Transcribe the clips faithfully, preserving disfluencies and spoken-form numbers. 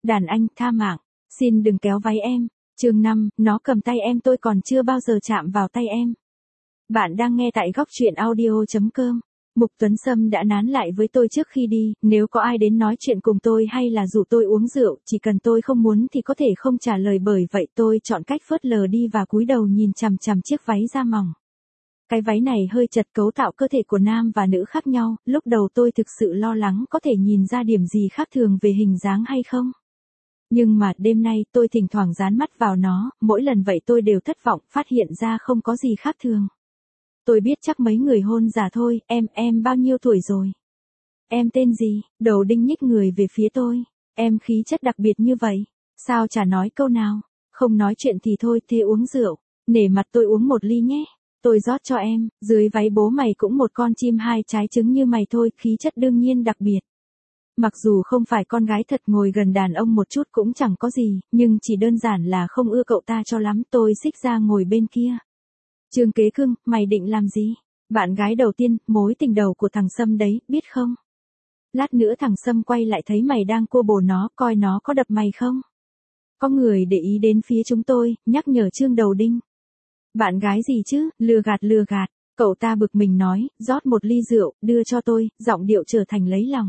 Đàn anh, tha mạng. Xin đừng kéo váy em. Chương năm, nó cầm tay em tôi còn chưa bao giờ chạm vào tay em. Bạn đang nghe tại góc truyện audio chấm com. Mục Tuấn Sâm đã nán lại với tôi trước khi đi, nếu có ai đến nói chuyện cùng tôi hay là rủ tôi uống rượu, chỉ cần tôi không muốn thì có thể không trả lời, bởi vậy tôi chọn cách phớt lờ đi và cúi đầu nhìn chằm chằm chiếc váy da mỏng. Cái váy này hơi chật, cấu tạo cơ thể của nam và nữ khác nhau, lúc đầu tôi thực sự lo lắng có thể nhìn ra điểm gì khác thường về hình dáng hay không. Nhưng mà đêm nay tôi thỉnh thoảng dán mắt vào nó, mỗi lần vậy tôi đều thất vọng, phát hiện ra không có gì khác thường. Tôi biết chắc mấy người hôn giả thôi. Em, em bao nhiêu tuổi rồi? Em tên gì? Đầu đinh nhích người về phía tôi. Em khí chất đặc biệt như vậy, sao chả nói câu nào? Không nói chuyện thì thôi, thế uống rượu. Nể mặt tôi uống một ly nhé. Tôi rót cho em, dưới váy bố mày cũng một con chim hai trái trứng như mày thôi, khí chất đương nhiên đặc biệt. Mặc dù không phải con gái thật, ngồi gần đàn ông một chút cũng chẳng có gì, nhưng chỉ đơn giản là không ưa cậu ta cho lắm, tôi xích ra ngồi bên kia. Trương Kế Cương, mày định làm gì? Bạn gái đầu tiên, mối tình đầu của thằng Sâm đấy, biết không? Lát nữa thằng Sâm quay lại thấy mày đang cua bồ nó, coi nó có đập mày không? Có người để ý đến phía chúng tôi, nhắc nhở Trương Đầu Đinh. Bạn gái gì chứ, lừa gạt lừa gạt. Cậu ta bực mình nói, rót một ly rượu, đưa cho tôi, giọng điệu trở thành lấy lòng.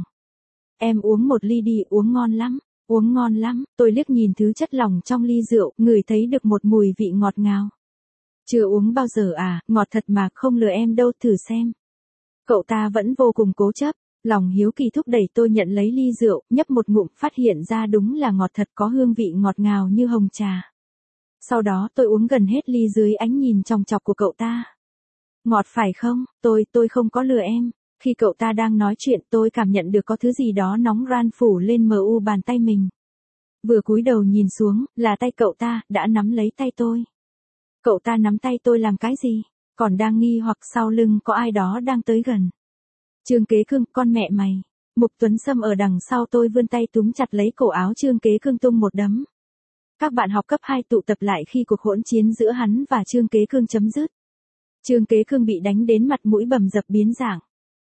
Em uống một ly đi, uống ngon lắm, uống ngon lắm. Tôi liếc nhìn thứ chất lỏng trong ly rượu, ngửi thấy được một mùi vị ngọt ngào. Chưa uống bao giờ à, ngọt thật mà, không lừa em đâu, thử xem. Cậu ta vẫn vô cùng cố chấp, lòng hiếu kỳ thúc đẩy tôi nhận lấy ly rượu, nhấp một ngụm, phát hiện ra đúng là ngọt thật, có hương vị ngọt ngào như hồng trà. Sau đó tôi uống gần hết ly dưới ánh nhìn chòng chọc của cậu ta. Ngọt phải không? Tôi, tôi không có lừa em. Khi cậu ta đang nói chuyện tôi cảm nhận được có thứ gì đó nóng ran phủ lên mờ u bàn tay mình. Vừa cúi đầu nhìn xuống, là tay cậu ta, đã nắm lấy tay tôi. Cậu ta nắm tay tôi làm cái gì? Còn đang nghi hoặc sau lưng có ai đó đang tới gần. Trương Kế Cương, con mẹ mày. Mục Tuấn Sâm ở đằng sau tôi vươn tay túm chặt lấy cổ áo Trương Kế Cương tung một đấm. Các bạn học cấp hai tụ tập lại khi cuộc hỗn chiến giữa hắn và Trương Kế Cương chấm dứt. Trương Kế Cương bị đánh đến mặt mũi bầm dập biến dạng.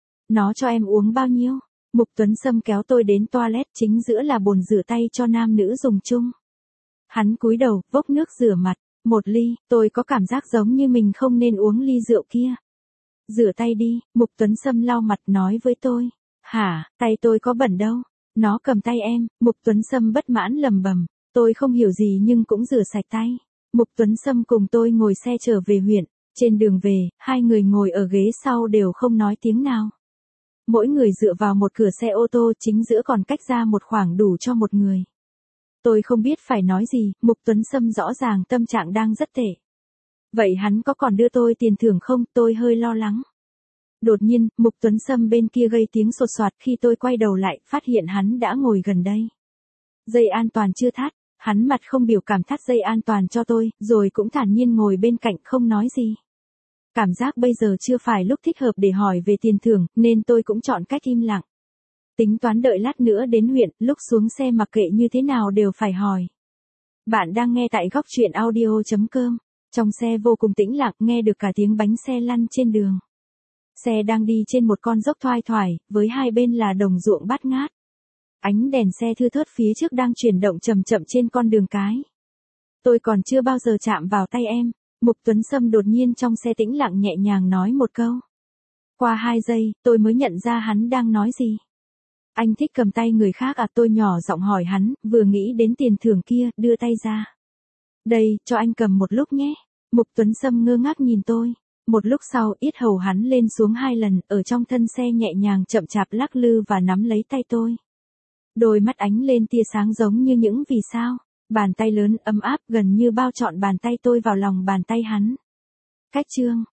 Nó cho em uống bao nhiêu? Mục Tuấn Sâm kéo tôi đến toilet, chính giữa là bồn rửa tay cho nam nữ dùng chung. Hắn cúi đầu, vốc nước rửa mặt. Một ly, tôi có cảm giác giống như mình không nên uống ly rượu kia. Rửa tay đi, Mục Tuấn Sâm lau mặt nói với tôi. Hả, tay tôi có bẩn đâu. Nó cầm tay em. Mục Tuấn Sâm bất mãn lầm bầm. Tôi không hiểu gì nhưng cũng rửa sạch tay. Mục Tuấn Sâm cùng tôi ngồi xe trở về huyện. Trên đường về, hai người ngồi ở ghế sau đều không nói tiếng nào. Mỗi người dựa vào một cửa xe ô tô, chính giữa còn cách ra một khoảng đủ cho một người. Tôi không biết phải nói gì, Mục Tuấn Sâm rõ ràng tâm trạng đang rất tệ. Vậy hắn có còn đưa tôi tiền thưởng không? Tôi hơi lo lắng. Đột nhiên, Mục Tuấn Sâm bên kia gây tiếng sột soạt, khi tôi quay đầu lại, phát hiện hắn đã ngồi gần đây. Dây an toàn chưa thắt, hắn mặt không biểu cảm thắt dây an toàn cho tôi, rồi cũng thản nhiên ngồi bên cạnh không nói gì. Cảm giác bây giờ chưa phải lúc thích hợp để hỏi về tiền thưởng, nên tôi cũng chọn cách im lặng. Tính toán đợi lát nữa đến huyện, lúc xuống xe mặc kệ như thế nào đều phải hỏi. Bạn đang nghe tại góc truyện audio chấm com. Trong xe vô cùng tĩnh lặng, nghe được cả tiếng bánh xe lăn trên đường. Xe đang đi trên một con dốc thoai thoải, với hai bên là đồng ruộng bát ngát. Ánh đèn xe thưa thớt phía trước đang chuyển động chậm chậm trên con đường cái. Tôi còn chưa bao giờ chạm vào tay em. Mục Tuấn Sâm đột nhiên trong xe tĩnh lặng nhẹ nhàng nói một câu. Qua hai giây, tôi mới nhận ra hắn đang nói gì. Anh thích cầm tay người khác à? Tôi nhỏ giọng hỏi hắn, vừa nghĩ đến tiền thưởng kia, đưa tay ra. Đây, cho anh cầm một lúc nhé. Mục Tuấn Sâm ngơ ngác nhìn tôi. Một lúc sau, yết hầu hắn lên xuống hai lần, ở trong thân xe nhẹ nhàng chậm chạp lắc lư và nắm lấy tay tôi. Đôi mắt ánh lên tia sáng giống như những vì sao. Bàn tay lớn, ấm áp, gần như bao trọn bàn tay tôi vào lòng bàn tay hắn. Cách chương.